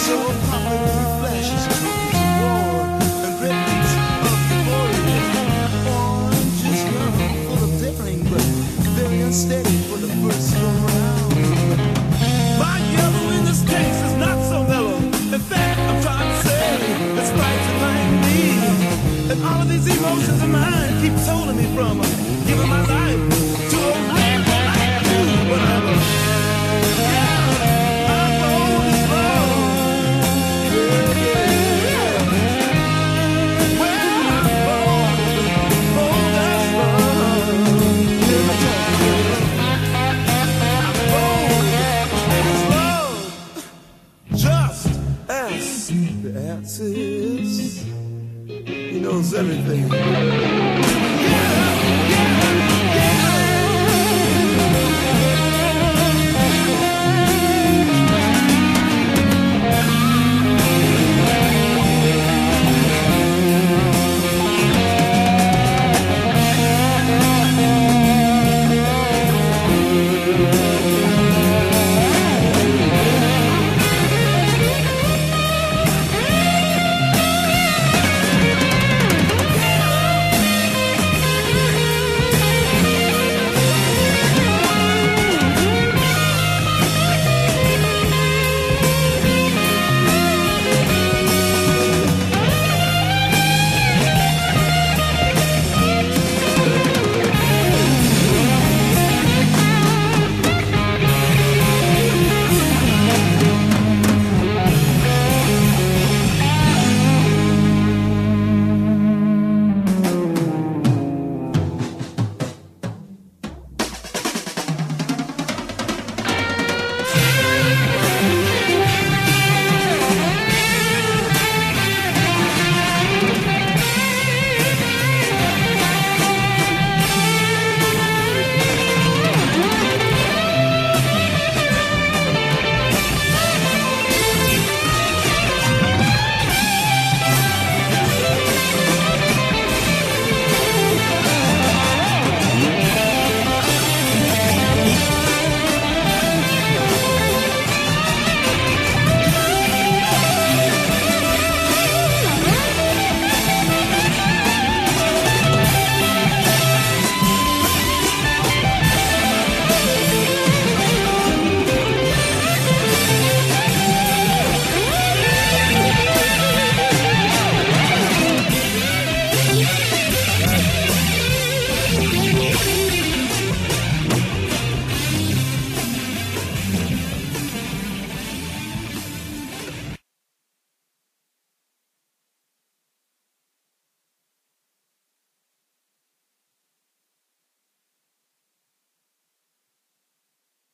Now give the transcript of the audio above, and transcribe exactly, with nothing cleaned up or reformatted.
So popular flashes colors of war and rhythms of euphoria. Orange is young, full of daring, but very unsteady for the first go round. My yellow in this case is not so mellow. In fact, I'm trying to say it's right behind me. And all of these emotions of mine keep holding me from giving my life to a man like you. Whatever. Yeah, I'm old as love. Yeah, yeah, yeah. Well, I'm old, old as love. Yeah, I tell you, I'm old as love. Just as the answer is. He knows everything.